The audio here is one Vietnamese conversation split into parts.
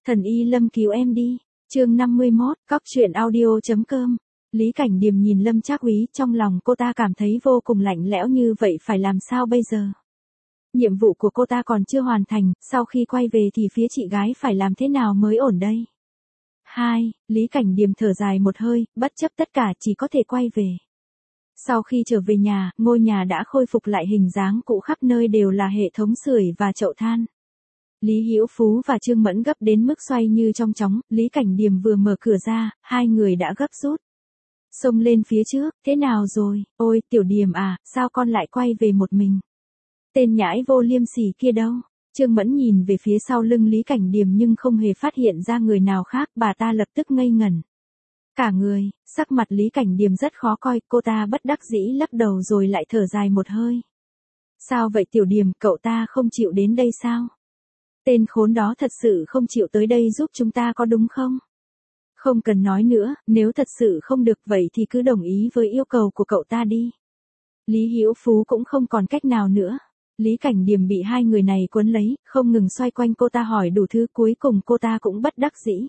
Thần y Lâm cứu em đi. Chương 51, Cóc truyện audio.com. Lý Cảnh Điềm nhìn Lâm Trác Úy, trong lòng cô ta cảm thấy vô cùng lạnh lẽo, như vậy phải làm sao bây giờ? Nhiệm vụ của cô ta còn chưa hoàn thành, sau khi quay về thì phía chị gái phải làm thế nào mới ổn đây? Lý Cảnh Điềm thở dài một hơi, bất chấp tất cả chỉ có thể quay về. Sau khi trở về nhà, ngôi nhà đã khôi phục lại hình dáng cũ, khắp nơi đều là hệ thống sưởi và chậu than. Lý Hữu Phú và Trương Mẫn gấp đến mức xoay như trong chóng, Lý Cảnh Điềm vừa mở cửa ra, hai người đã gấp rút xông lên phía trước. Thế nào rồi? Ôi, Tiểu Điềm à, sao con lại quay về một mình? Tên nhãi vô liêm sỉ kia đâu? Trương Mẫn nhìn về phía sau lưng Lý Cảnh Điềm nhưng không hề phát hiện ra người nào khác, bà ta lập tức ngây ngẩn cả người. Sắc mặt Lý Cảnh Điềm rất khó coi, cô ta bất đắc dĩ lắc đầu rồi lại thở dài một hơi. Sao vậy Tiểu Điềm, cậu ta không chịu đến đây sao? Tên khốn đó thật sự không chịu tới đây giúp chúng ta có đúng không? Không cần nói nữa, nếu thật sự không được vậy thì cứ đồng ý với yêu cầu của cậu ta đi. Lý Hữu Phú cũng không còn cách nào nữa. Lý Cảnh Điềm bị hai người này cuốn lấy, không ngừng xoay quanh cô ta hỏi đủ thứ, cuối cùng cô ta cũng bất đắc dĩ.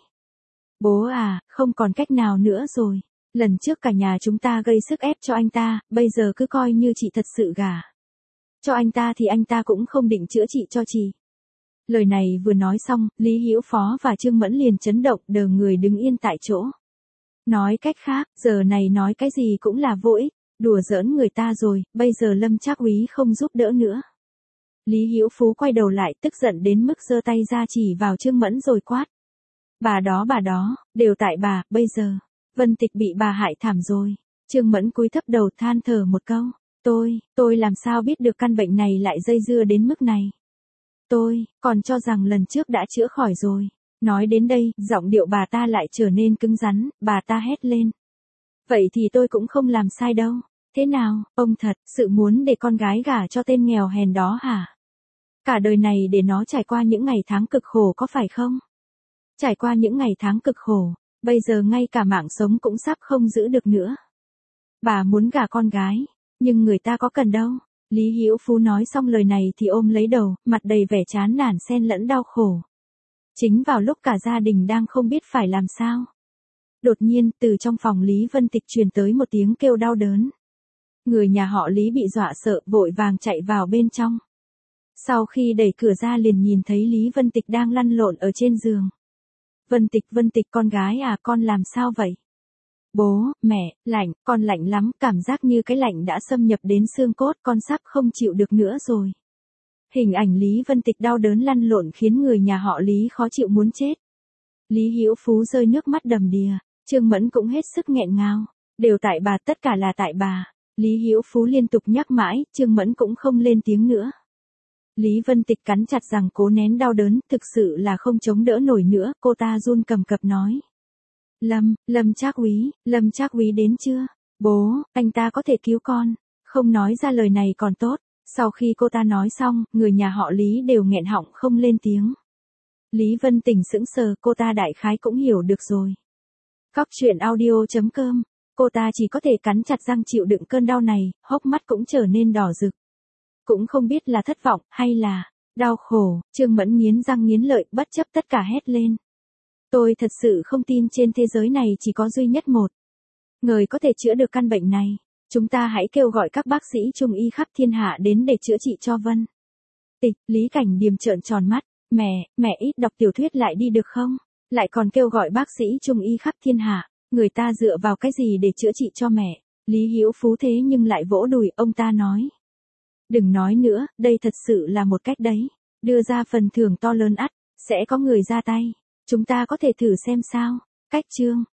Bố à, không còn cách nào nữa rồi. Lần trước cả nhà chúng ta gây sức ép cho anh ta, bây giờ cứ coi như chị thật sự gả cho anh ta thì anh ta cũng không định chữa trị cho chị. Lời này vừa nói xong, Lý Hữu Phó và Trương Mẫn liền chấn động, đờ người đứng yên tại chỗ. Nói cách khác, giờ này nói cái gì cũng là vô ích, đùa giỡn người ta rồi, bây giờ Lâm Trác Úy không giúp đỡ nữa. Lý Hữu Phú quay đầu lại, tức giận đến mức giơ tay ra chỉ vào Trương Mẫn rồi quát. Bà đó, đều tại bà, bây giờ, Vân Tịch bị bà hại thảm rồi. Trương Mẫn cúi thấp đầu than thở một câu. Tôi làm sao biết được căn bệnh này lại dây dưa đến mức này. Tôi còn cho rằng lần trước đã chữa khỏi rồi. Nói đến đây, giọng điệu bà ta lại trở nên cứng rắn, bà ta hét lên. Vậy thì tôi cũng không làm sai đâu. Thế nào, ông thật sự muốn để con gái gả cho tên nghèo hèn đó hả? Cả đời này để nó trải qua những ngày tháng cực khổ có phải không? Trải qua những ngày tháng cực khổ, bây giờ ngay cả mạng sống cũng sắp không giữ được nữa. Bà muốn gả con gái, nhưng người ta có cần đâu. Lý Hữu Phú nói xong lời này thì ôm lấy đầu, mặt đầy vẻ chán nản xen lẫn đau khổ. Chính vào lúc cả gia đình đang không biết phải làm sao. Đột nhiên, từ trong phòng Lý Vân Tịch truyền tới một tiếng kêu đau đớn. Người nhà họ Lý bị dọa sợ, vội vàng chạy vào bên trong. Sau khi đẩy cửa ra liền nhìn thấy Lý Vân Tịch đang lăn lộn ở trên giường. Vân Tịch con gái à, con làm sao vậy? Bố, mẹ, lạnh, con lạnh lắm, cảm giác như cái lạnh đã xâm nhập đến xương cốt, con sắp không chịu được nữa rồi. Hình ảnh Lý Vân Tịch đau đớn lăn lộn khiến người nhà họ Lý khó chịu muốn chết. Lý Hữu Phú rơi nước mắt đầm đìa, Trương Mẫn cũng hết sức nghẹn ngào. Đều tại bà, tất cả là tại bà. Lý Hữu Phú liên tục nhắc mãi, Trương Mẫn cũng không lên tiếng nữa. Lý Vân Tịch cắn chặt răng cố nén đau đớn, thực sự là không chống đỡ nổi nữa, cô ta run cầm cập nói. Lâm Trác Úy đến chưa? Bố, anh ta có thể cứu con. Không nói ra lời này còn tốt. Sau khi cô ta nói xong, người nhà họ Lý đều nghẹn họng không lên tiếng. Lý Vân Tịch sững sờ, cô ta đại khái cũng hiểu được rồi. Cóc truyện audio.com. Cô ta chỉ có thể cắn chặt răng chịu đựng cơn đau này, hốc mắt cũng trở nên đỏ rực. Cũng không biết là thất vọng, hay là đau khổ. Trương Mẫn nghiến răng nghiến lợi, bất chấp tất cả hét lên. Tôi thật sự không tin trên thế giới này chỉ có duy nhất một người có thể chữa được căn bệnh này. Chúng ta hãy kêu gọi các bác sĩ trung y khắp thiên hạ đến để chữa trị cho Vân Tịch. Lý Cảnh Điềm trợn tròn mắt. Mẹ ít đọc tiểu thuyết lại đi được không? Lại còn kêu gọi bác sĩ trung y khắp thiên hạ. Người ta dựa vào cái gì để chữa trị cho mẹ? Lý Hữu Phú thế nhưng lại vỗ đùi, ông ta nói. Đừng nói nữa, đây thật sự là một cách đấy. Đưa ra phần thưởng to lớn ắt, sẽ có người ra tay. Chúng ta có thể thử xem sao. Cách chương.